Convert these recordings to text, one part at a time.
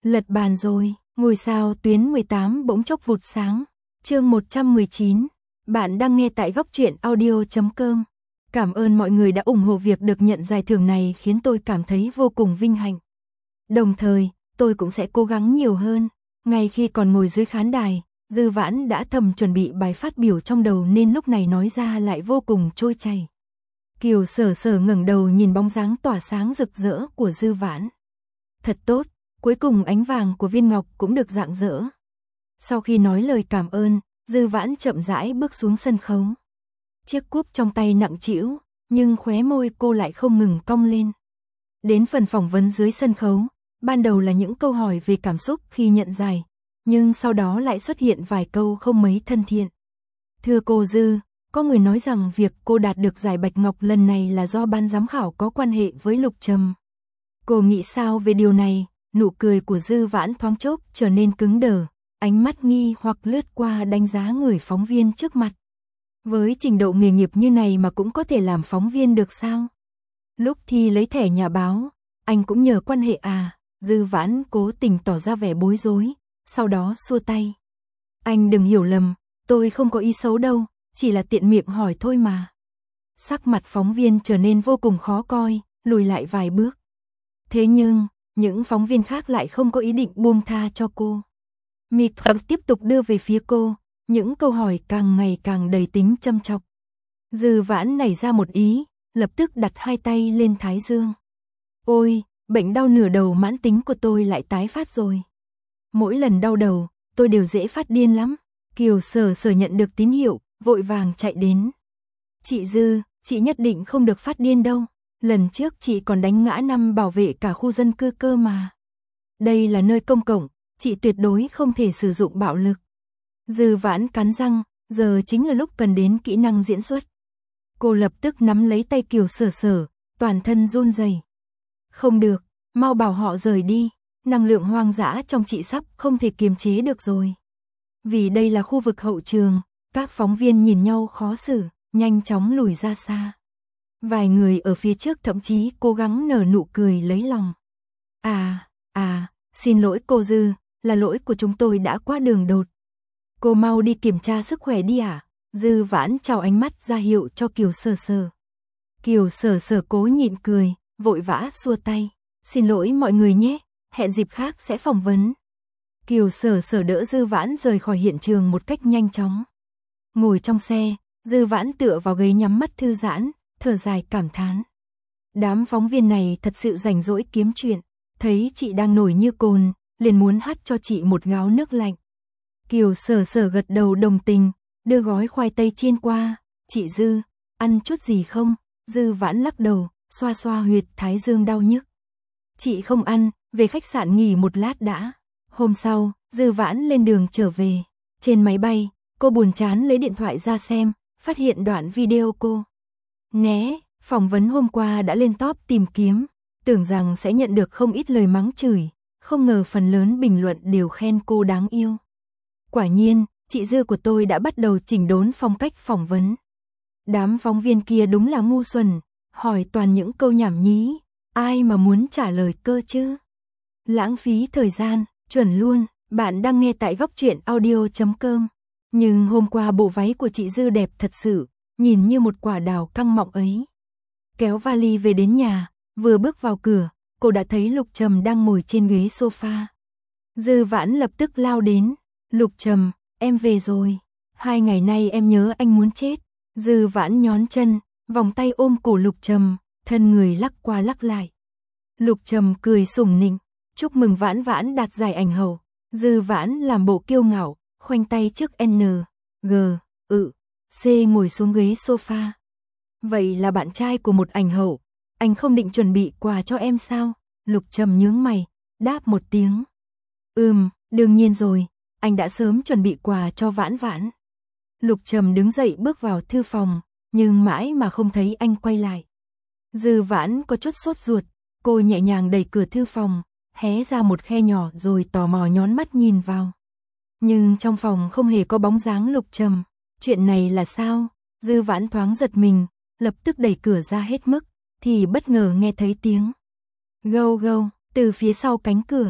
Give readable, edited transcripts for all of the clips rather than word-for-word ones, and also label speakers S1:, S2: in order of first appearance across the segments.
S1: Lật bàn rồi, ngôi sao tuyến 18 bỗng chốc vụt sáng. Chương 119. Bạn đang nghe tại góc truyện audio.com. Cảm ơn mọi người đã ủng hộ việc được nhận giải thưởng này, khiến tôi cảm thấy vô cùng vinh hạnh. Đồng thời, tôi cũng sẽ cố gắng nhiều hơn. Ngay khi còn ngồi dưới khán đài, Dư Vãn đã thầm chuẩn bị bài phát biểu trong đầu nên lúc này nói ra lại vô cùng trôi chảy. Kiều Sở Sở ngẩng đầu nhìn bóng dáng tỏa sáng rực rỡ của Dư Vãn. Thật tốt, cuối cùng ánh vàng của viên ngọc cũng được rạng rỡ. Sau khi nói lời cảm ơn, Dư Vãn chậm rãi bước xuống sân khấu. Chiếc cúp trong tay nặng trĩu, nhưng khóe môi cô lại không ngừng cong lên. Đến phần phỏng vấn dưới sân khấu, ban đầu là những câu hỏi về cảm xúc khi nhận giải, nhưng sau đó lại xuất hiện vài câu không mấy thân thiện. Thưa cô Dư, có người nói rằng việc cô đạt được giải Bạch Ngọc lần này là do ban giám khảo có quan hệ với Lục Trầm. Cô nghĩ sao về điều này? Nụ cười của Dư Vãn thoáng chốc trở nên cứng đờ, ánh mắt nghi hoặc lướt qua đánh giá người phóng viên trước mặt. Với trình độ nghề nghiệp như này mà cũng có thể làm phóng viên được sao? Lúc thi lấy thẻ nhà báo, anh cũng nhờ quan hệ à? Dư Vãn cố tình tỏ ra vẻ bối rối, sau đó xua tay. Anh đừng hiểu lầm, tôi không có ý xấu đâu, chỉ là tiện miệng hỏi thôi mà. Sắc mặt phóng viên trở nên vô cùng khó coi, lùi lại vài bước. Thế nhưng, những phóng viên khác lại không có ý định buông tha cho cô. Micro tiếp tục đưa về phía cô, những câu hỏi càng ngày càng đầy tính châm chọc. Dư Vãn nảy ra một ý, lập tức đặt hai tay lên thái dương. Ôi, bệnh đau nửa đầu mãn tính của tôi lại tái phát rồi. Mỗi lần đau đầu, tôi đều dễ phát điên lắm. Kiều Sở Sở nhận được tín hiệu, vội vàng chạy đến. Chị Dư, chị nhất định không được phát điên đâu. Lần trước chị còn đánh ngã 5 bảo vệ cả khu dân cư cơ mà. Đây là nơi công cộng, chị tuyệt đối không thể sử dụng bạo lực. Dư Vãn cắn răng, giờ chính là lúc cần đến kỹ năng diễn xuất. Cô lập tức nắm lấy tay Kiều Sở Sở, toàn thân run rẩy. Không được, mau bảo họ rời đi, năng lượng hoang dã trong chị sắp không thể kiềm chế được rồi. Vì đây là khu vực hậu trường, các phóng viên nhìn nhau khó xử, nhanh chóng lùi ra xa. Vài người ở phía trước thậm chí cố gắng nở nụ cười lấy lòng. Xin lỗi cô Dư, là lỗi của chúng tôi đã quá đường đột. Cô mau đi kiểm tra sức khỏe đi ạ. Dư Vãn chào ánh mắt ra hiệu cho Kiều Sở Sở. Kiều Sở Sở cố nhịn cười, vội vã xua tay. Xin lỗi mọi người nhé, hẹn dịp khác sẽ phỏng vấn. Kiều Sở Sở đỡ Dư Vãn rời khỏi hiện trường một cách nhanh chóng. Ngồi trong xe, Dư Vãn tựa vào ghế nhắm mắt thư giãn, thở dài cảm thán. Đám phóng viên này thật sự rảnh rỗi kiếm chuyện, thấy chị đang nổi như cồn, liền muốn hắt cho chị một gáo nước lạnh. Kiều Sở Sở gật đầu đồng tình, đưa gói khoai tây chiên qua. Chị Dư, ăn chút gì không? Dư Vãn lắc đầu, xoa xoa huyệt thái dương đau nhức. Chị không ăn, về khách sạn nghỉ một lát đã. Hôm sau, Dư Vãn lên đường trở về. Trên máy bay, cô buồn chán lấy điện thoại ra xem, phát hiện đoạn video cô. Né, phỏng vấn hôm qua đã lên top tìm kiếm, tưởng rằng sẽ nhận được không ít lời mắng chửi, không ngờ phần lớn bình luận đều khen cô đáng yêu. Quả nhiên, chị Dư của tôi đã bắt đầu chỉnh đốn phong cách phỏng vấn. Đám phóng viên kia đúng là ngu xuẩn, hỏi toàn những câu nhảm nhí, ai mà muốn trả lời cơ chứ. Lãng phí thời gian, chuẩn luôn, bạn đang nghe tại góc truyện audio.com. Nhưng hôm qua bộ váy của chị Dư đẹp thật sự, nhìn như một quả đào căng mọng ấy. Kéo vali về đến nhà, vừa bước vào cửa, cô đã thấy Lục Trầm đang ngồi trên ghế sofa. Dư Vãn lập tức lao đến. Lục Trầm, em về rồi. 2 ngày nay em nhớ anh muốn chết. Dư Vãn nhón chân, vòng tay ôm cổ Lục Trầm, thân người lắc qua lắc lại. Lục Trầm cười sủng nịnh, chúc mừng Vãn Vãn đạt giải ảnh hậu. Dư Vãn làm bộ kiêu ngạo, khoanh tay trước N, G, C ngồi xuống ghế sofa. Vậy là bạn trai của một ảnh hậu, anh không định chuẩn bị quà cho em sao? Lục Trầm nhướng mày, đáp một tiếng. Đương nhiên rồi, anh đã sớm chuẩn bị quà cho Vãn Vãn. Lục Trầm đứng dậy bước vào thư phòng, nhưng mãi mà không thấy anh quay lại. Dư Vãn có chút sốt ruột, cô nhẹ nhàng đẩy cửa thư phòng, hé ra một khe nhỏ rồi tò mò nhón mắt nhìn vào. Nhưng trong phòng không hề có bóng dáng Lục Trầm. Chuyện này là sao? Dư Vãn thoáng giật mình, lập tức đẩy cửa ra hết mức, thì bất ngờ nghe thấy tiếng gâu gâu từ phía sau cánh cửa.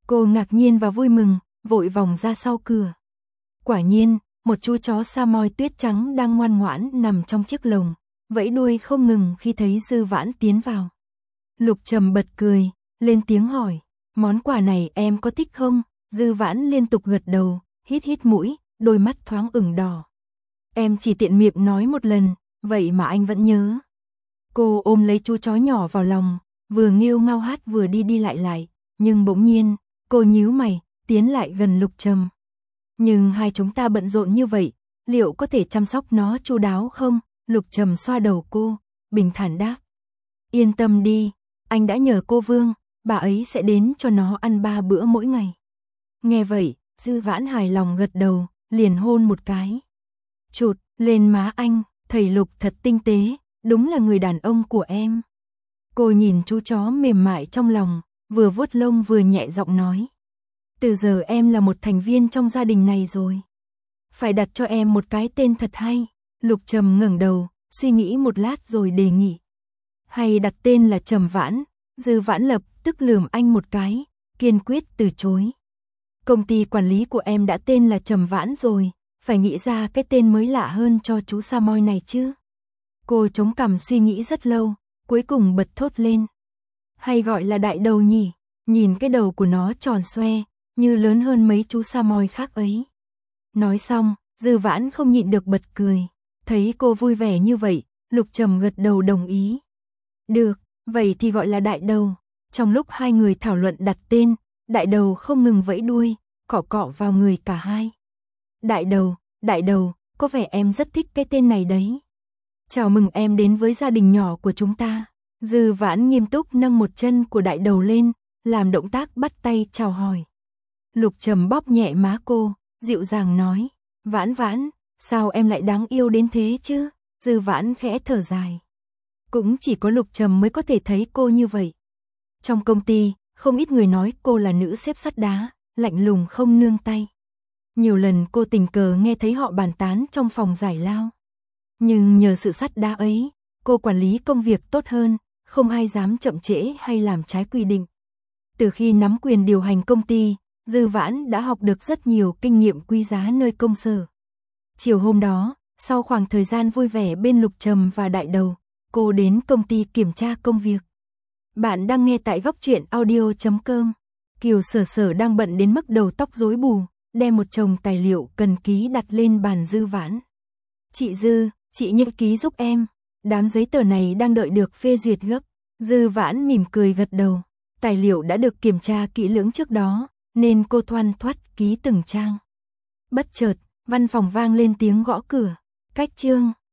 S1: Cô ngạc nhiên và vui mừng, vội vòng ra sau cửa. Quả nhiên, một chú chó Samoyed tuyết trắng đang ngoan ngoãn nằm trong chiếc lồng, vẫy đuôi không ngừng khi thấy Dư Vãn tiến vào. Lục Trầm bật cười, lên tiếng hỏi, món quà này em có thích không? Dư Vãn liên tục gật đầu, hít hít mũi, đôi mắt thoáng ửng đỏ. Em chỉ tiện miệng nói một lần, vậy mà anh vẫn nhớ. Cô ôm lấy chú chó nhỏ vào lòng, vừa nghêu ngao hát vừa đi đi lại, nhưng bỗng nhiên, cô nhíu mày, tiến lại gần Lục Trầm. Nhưng hai chúng ta bận rộn như vậy, liệu có thể chăm sóc nó chu đáo không? Lục Trầm xoa đầu cô, bình thản đáp. Yên tâm đi, anh đã nhờ cô Vương, bà ấy sẽ đến cho nó ăn 3 bữa mỗi ngày. Nghe vậy, Dư Vãn hài lòng gật đầu, liền hôn một cái. Chụt lên má anh, thầy Lục thật tinh tế, đúng là người đàn ông của em. Cô nhìn chú chó mềm mại trong lòng, vừa vuốt lông vừa nhẹ giọng nói. Từ giờ em là một thành viên trong gia đình này rồi. Phải đặt cho em một cái tên thật hay. Lục Trầm ngẩng đầu, suy nghĩ một lát rồi đề nghị. Hay đặt tên là Trầm Vãn. Dư Vãn lập tức lườm anh một cái, kiên quyết từ chối. Công ty quản lý của em đã tên là Trầm Vãn rồi, phải nghĩ ra cái tên mới lạ hơn cho chú Samoyed này chứ. Cô chống cằm suy nghĩ rất lâu, cuối cùng bật thốt lên. Hay gọi là đại đầu nhỉ, nhìn cái đầu của nó tròn xoe, như lớn hơn mấy chú Samoyed khác ấy. Nói xong, Dư Vãn không nhịn được bật cười. Thấy cô vui vẻ như vậy, Lục Trầm gật đầu đồng ý. Được, vậy thì gọi là đại đầu. Trong lúc hai người thảo luận đặt tên, đại đầu không ngừng vẫy đuôi, cọ cọ vào người cả hai. Đại đầu, có vẻ em rất thích cái tên này đấy. Chào mừng em đến với gia đình nhỏ của chúng ta. Dư Vãn nghiêm túc nâng một chân của đại đầu lên, làm động tác bắt tay chào hỏi. Lục Trầm bóp nhẹ má cô, dịu dàng nói, Vãn, sao em lại đáng yêu đến thế chứ? Dư Vãn khẽ thở dài. Cũng chỉ có Lục Trầm mới có thể thấy cô như vậy. Trong công ty, không ít người nói cô là nữ xếp sắt đá, lạnh lùng không nương tay. Nhiều lần cô tình cờ nghe thấy họ bàn tán trong phòng giải lao. Nhưng nhờ sự sắt đá ấy, cô quản lý công việc tốt hơn, không ai dám chậm trễ hay làm trái quy định. Từ khi nắm quyền điều hành công ty, Dư Vãn đã học được rất nhiều kinh nghiệm quý giá nơi công sở. Chiều hôm đó, sau khoảng thời gian vui vẻ bên Lục Trầm và đại đầu, cô đến công ty kiểm tra công việc. Bạn đang nghe tại góc truyện audio.com. Kiều Sở đang bận đến mức đầu tóc rối bù, đem một chồng tài liệu cần ký đặt lên bàn Dư Vãn. Chị Dư, chị nhật ký giúp em. Đám giấy tờ này đang đợi được phê duyệt gấp. Dư Vãn mỉm cười gật đầu. Tài liệu đã được kiểm tra kỹ lưỡng trước đó, nên cô thoăn thoắt ký từng trang. Bất chợt, văn phòng vang lên tiếng gõ cửa. Cách chương